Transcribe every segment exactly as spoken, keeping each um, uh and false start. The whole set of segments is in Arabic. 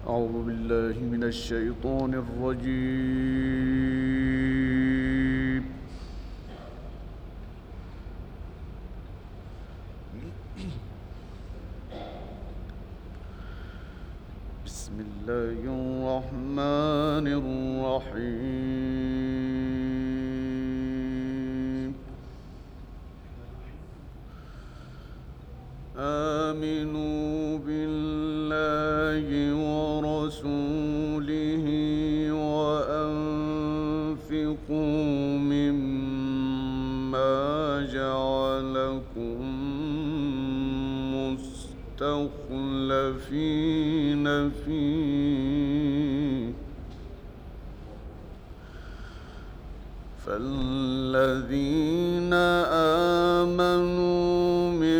أعوذ بالله من الشيطان الرجيم. بسم الله الرحمن الرحيم. آمنوا بالله ورسوله وأنفقوا مما جعلكم مستخلفين فيه، فالذين آمنوا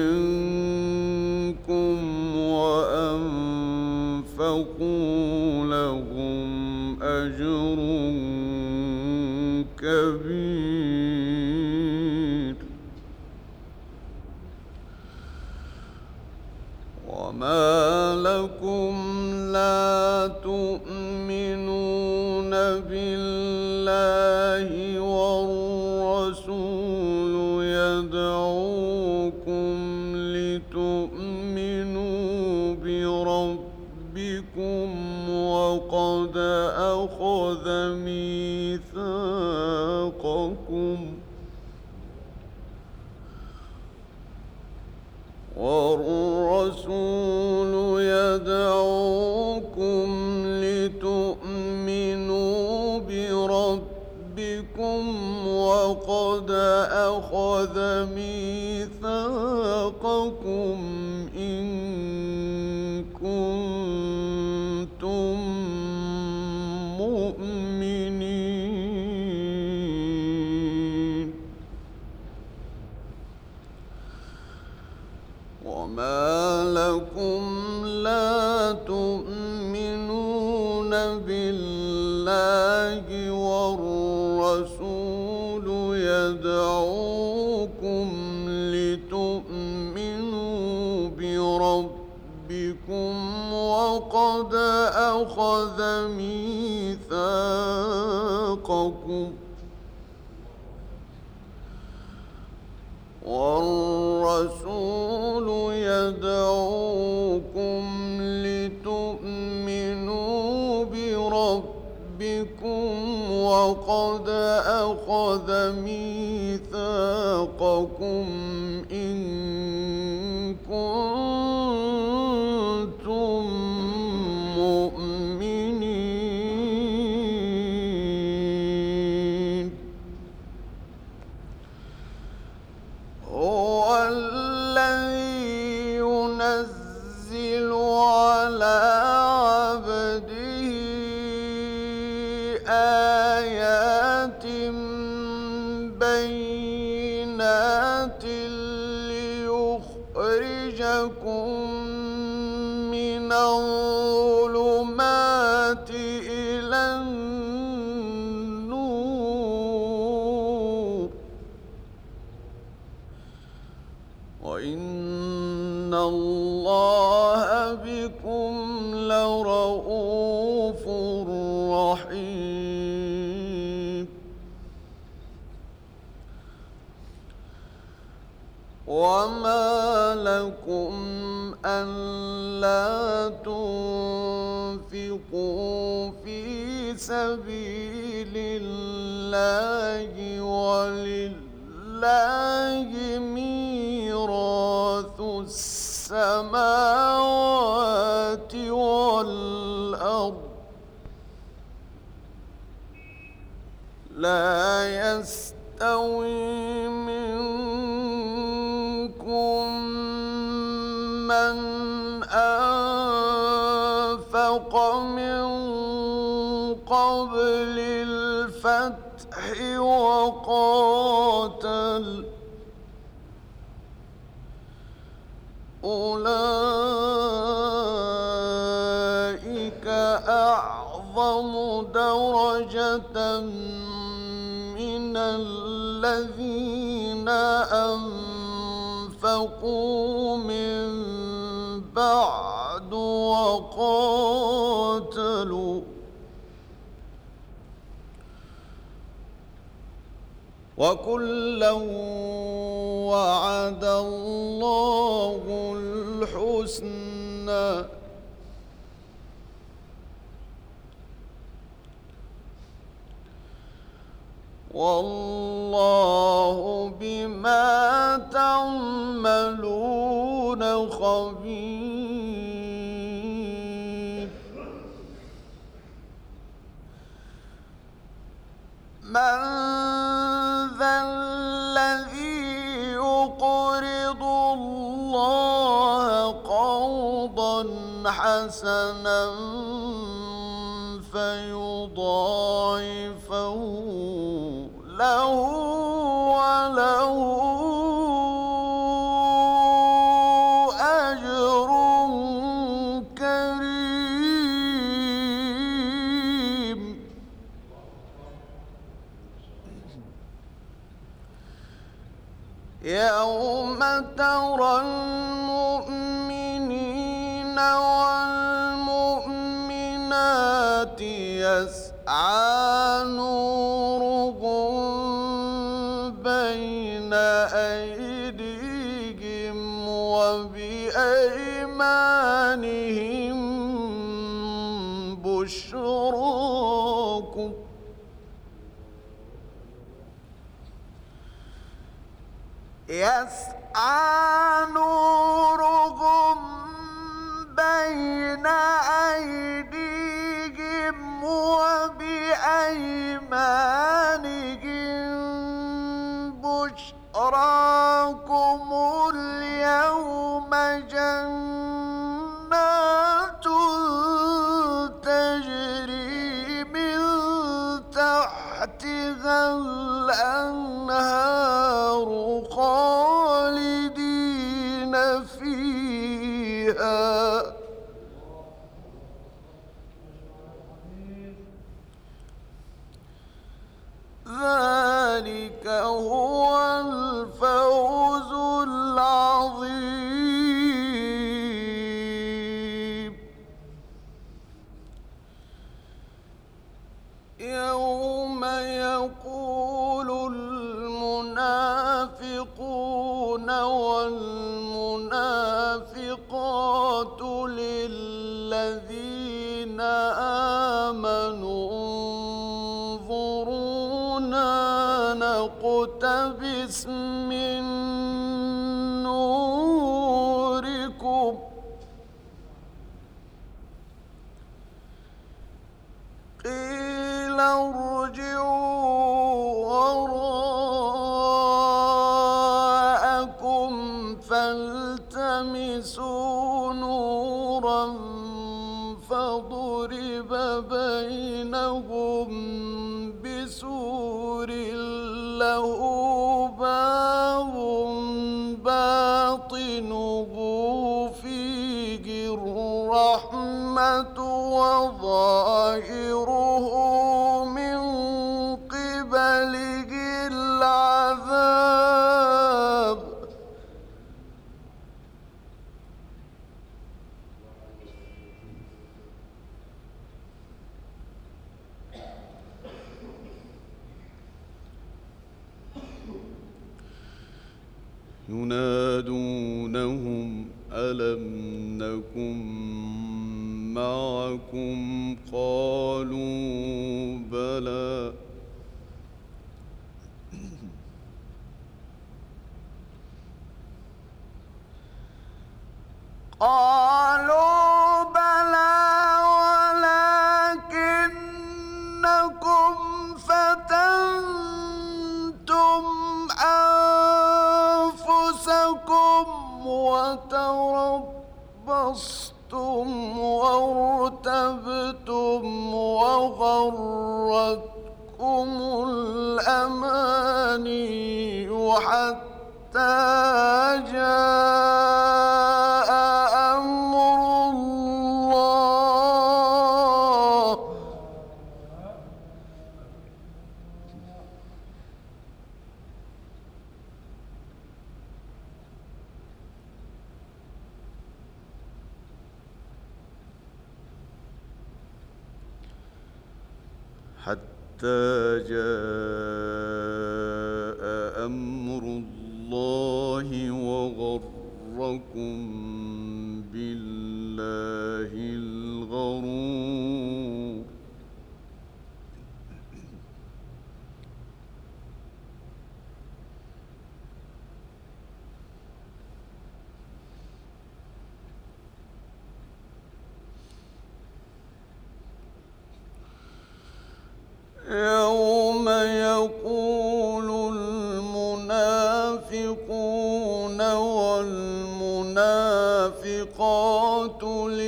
منكم وأنفقوا لهم أجر كبير. وما لكم لا تؤمنون بالله والرسول يدعوكم لتؤمنوا بربكم وقد أخذ ميثاقكم والرسول يدعوكم لتؤمنوا بربكم وقد أخذ ميثاقكم إن كنتم مؤمنين. وما لكم لا تؤمنون بالله والرسول يدعوكم لتؤمنوا بربكم وقد أخذ ميثاقكم والرسول يدعوكم لتؤمنوا بربكم وقد أخذ ميثاقكم إن كنتم مؤمنين. هو الذي ينزل على عبده آيات بينات ليخرجكم من الظلمات إلى النور، وإن الله بكم لرؤوف رحيم. وما لكم ألا تنفقوا في سبيل الله ولله ميراث السماوات والأرض، لا يستوي منكم من أنفق من قبل الفتح وقاتل، أولئك أعظم درجة من الذين أنفقوا من بعد وقاتلوا، وكلا وعد الله الحسنى والله بما تعملون خبير. من ذا الذي يقرض الله قرضا حسنا فيضاعفه له وله أجر كريم. يوم ترى المؤمنين والمؤمنات يسعى نورهم بين أيديهم وبأيمانهم بشراكم يسعى نورهم بين أيديهم وبأيمانهم بشراكم اليوم جنات تجري من تحتها الأنهار خالدين فيها ذلك هو الفوز العظيم. يوم يقول المنافقون والمنافقات للذين آمنوا انظرونا نقتبس من نوركم قيل ارجعوا وراءكم فالتمسوا نورا فضرب بينهم بسور له باب باطنه فيه الرحمة وظاهره من قبله العذاب. ينادونهم ألم نكن معكم قالوا بلى قالوا بلى ولكنكم فتنتم أنفسكم وتربصتم وارتبتم وغرتكم الأماني حتى جاء أمر الله حتى جاء أمر الله وغركم بالله الغرور يوم يقول المنافقون والمنافقات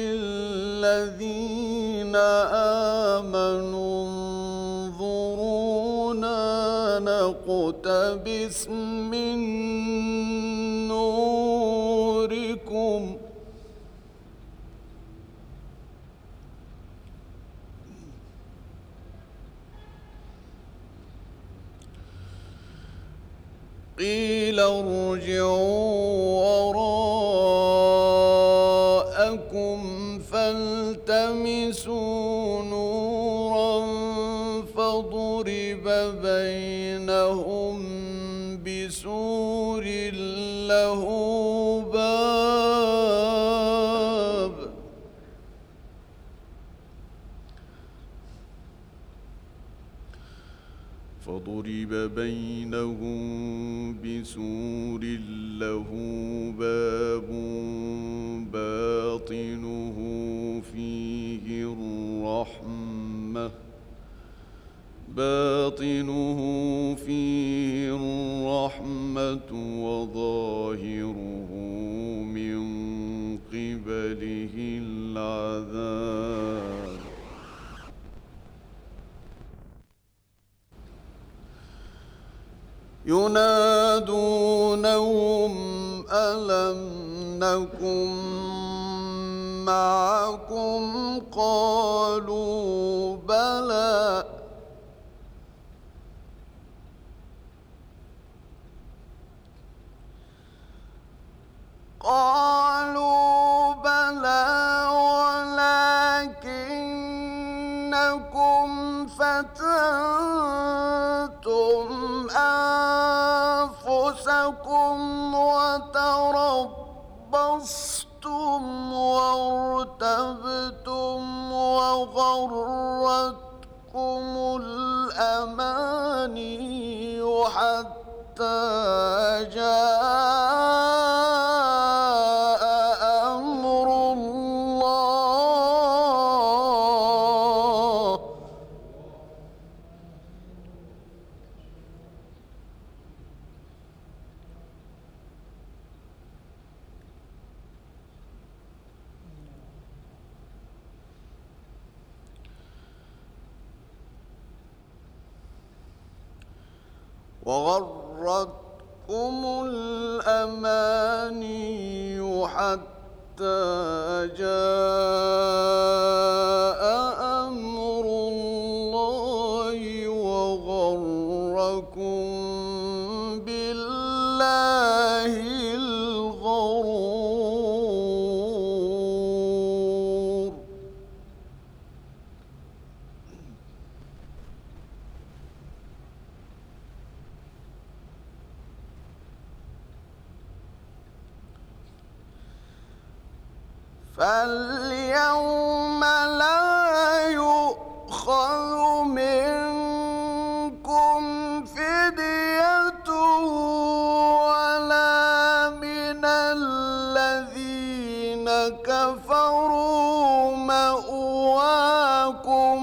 للذين آمنوا انظرونا نقتبس من نوركم قيل ارجعوا وراءكم فالتمسوا نورا فضرب بينهم بسور له باب فضرب بينهم بسور له باب باطنه فيه الرحمة باطنه فيه الرحمة وظاهره من قبله العذاب ينادونهم ألم نكن معكم قالوا بلى قالوا بلى ولكنكم فتنتم أنفسكم وتربصتم وارتبتم وغرتكم الأماني حتى جاء أمر الله وغرتكم الأماني حتى جاء أمر الله وغركم بالله الغرور فاليوم لا يؤخذ منكم فدية ولا من الذين كفروا مأواكم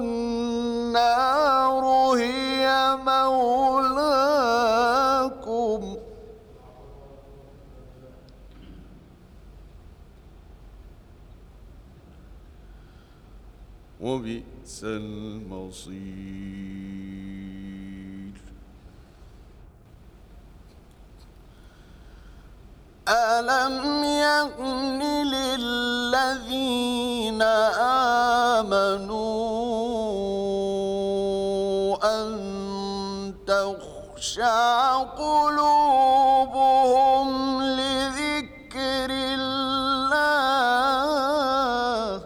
النار هي مولاكم وبئس المصير ألم يأن للذين آمنوا أن تخشع قلوبهم لذكر الله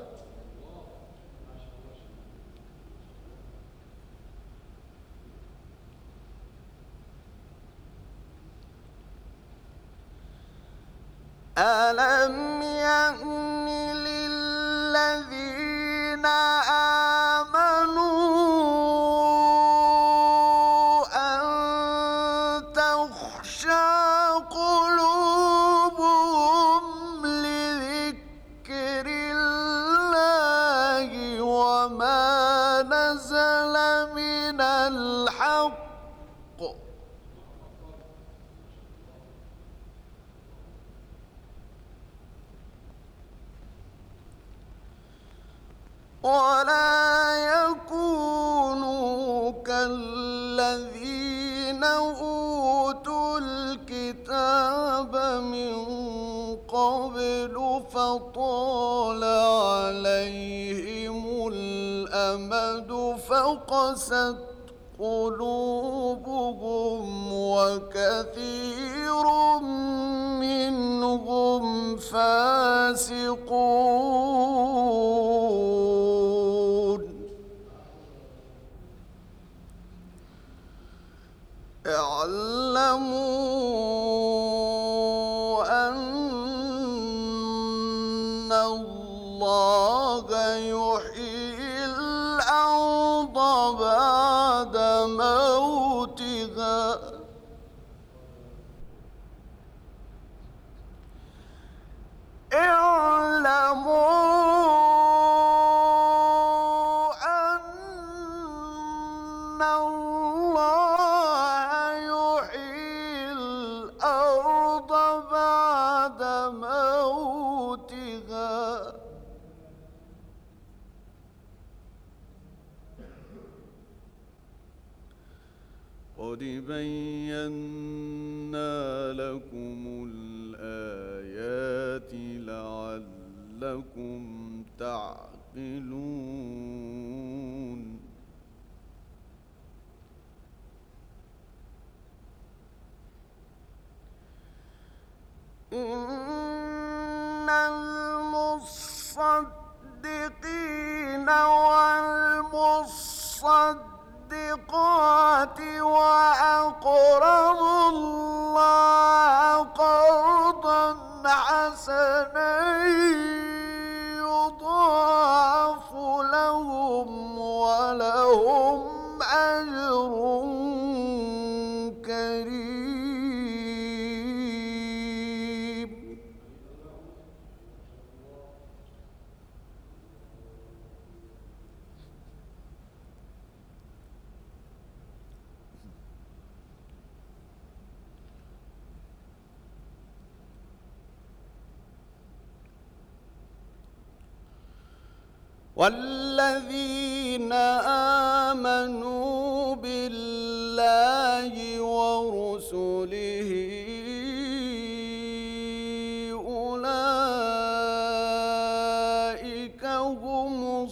ألم يأن للذين آمنوا أن تخشع قلوبهم لذكر الله وما نزل من الحق ولا يكونوا كالذين أوتوا الكتاب من قبل فطال عليهم الأمد فقست قلوبهم وكثير منهم فاسقون اعلموا أن الله يحيي الأرض بعد موتها اعلموا أن الله يحيي الأرض بعد موتها قد بينا لكم الآيات لعلكم تعقلون إن المصدقين والمصدقات وأقرضوا الله قرضا حسنا يضاعف لهم ولهم أجر كريم والذين آمنوا بالله ورسله أولئك هم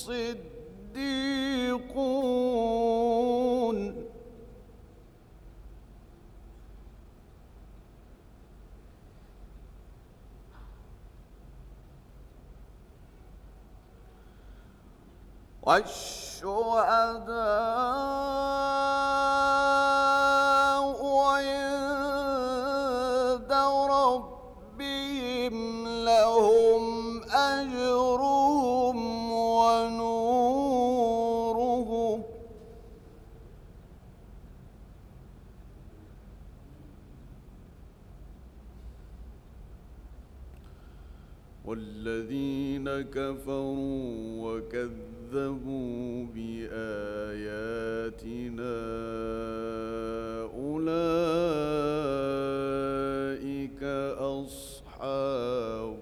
الصديقون والشهداء عند ربهم لهم أجرهم ونورهم والذين كفروا وكذبوا بآياتنا أولئك أصحاب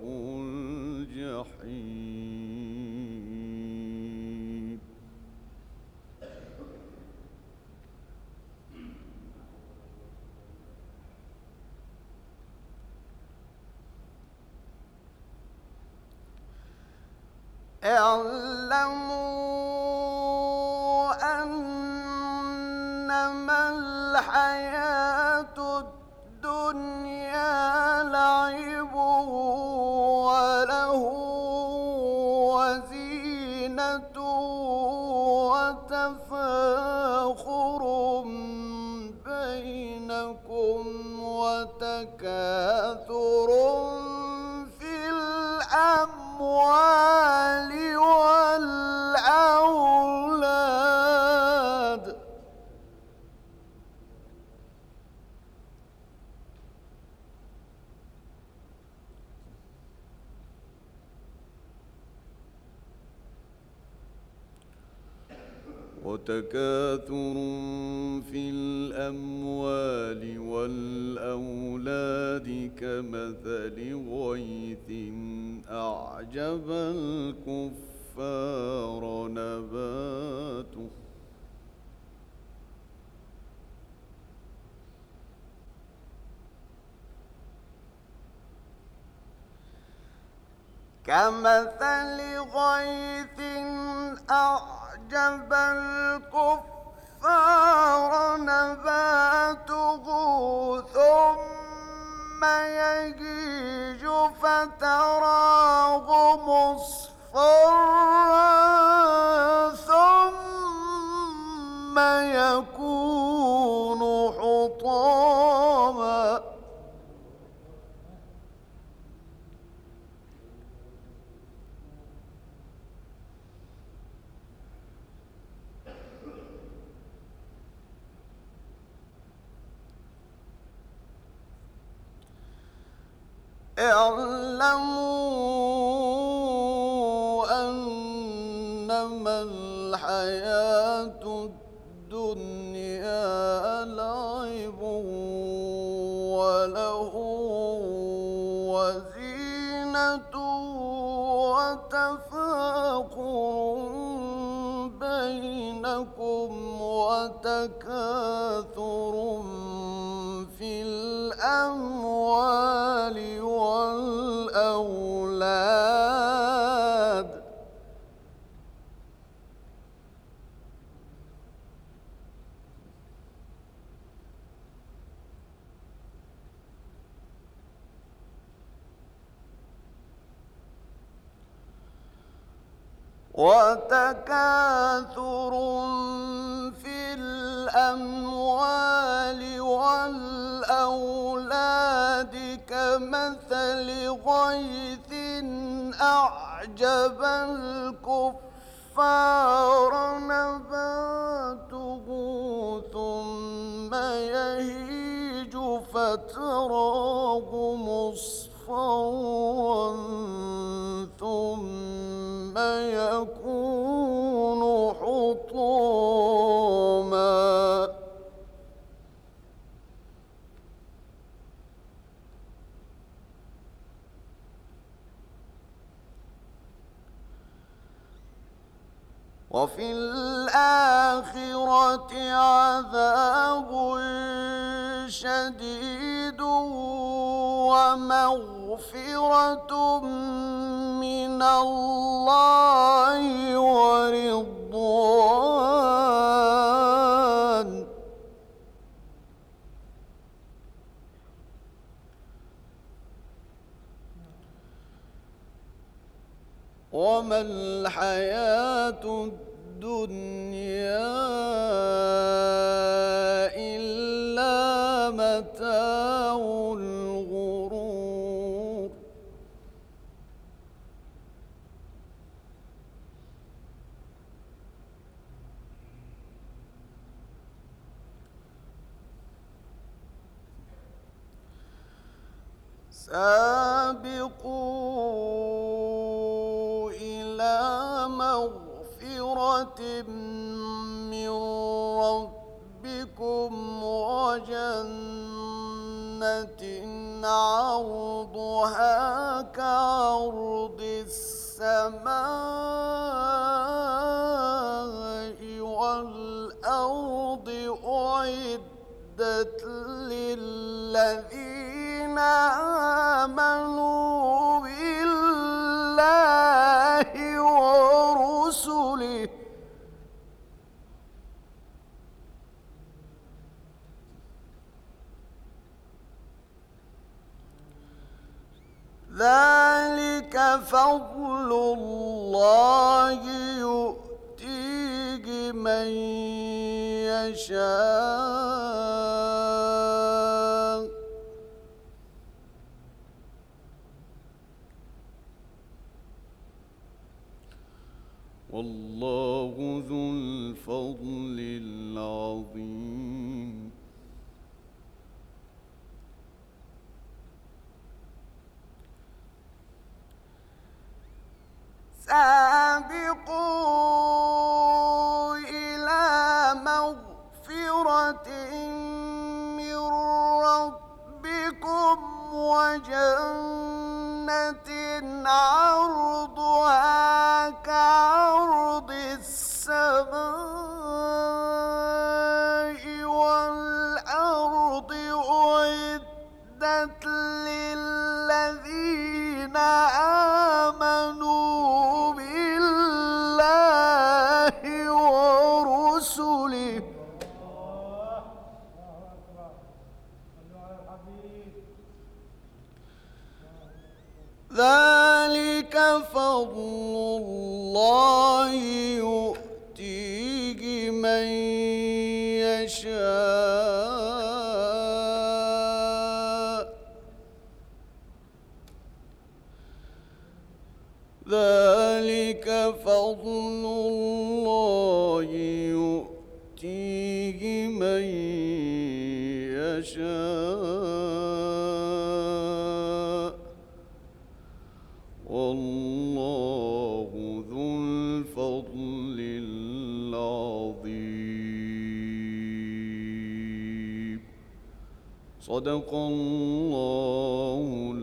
الجحيم اعلموا أنما الحياة الدنيا لعب وله وزينة وتفاخر بينكم وتكاثر الأموال والأولاد وتكاثر في الأموال والأولاد كمثل غيث أعجب الكفار نباته كمثل غيث أعجب الكفار نباته ثم يهيج فتراه مصفرا ثم يكون حطاما اعلموا أنما الحياة الدنيا لعب وله وزينة وتفاخر بينكم وتكاثر في الأموال والأولاد وتكاثر في الأموال والأولاد كمثل غيث أعجب الكفار نباته ثم يهيج فتراه مصفرا ثم يكون حطاما وفي الآخرة عذاب شديد ومغفرة من الله ورضوان وما الحياة الدنيا إلا متاع الغرور سابقوا إلى مغفرة من ربكم وجنة عرضها كعرض السماء والأرض أعدت للذين آمنوا بالله ورسله ذلك فضل الله يؤتيه من يشاء والله ذو الفضل العظيم. سابقوا إلى مغفرة من ربكم وجنة عرضها كعرض السماء والأرض أعدت للذين آمنوا بالله ورسله ذلك فضل الله يؤتيه من يشاء ذلك فضل الله يؤتيه من يشاء والله ذو الفضل العظيم. صدق الله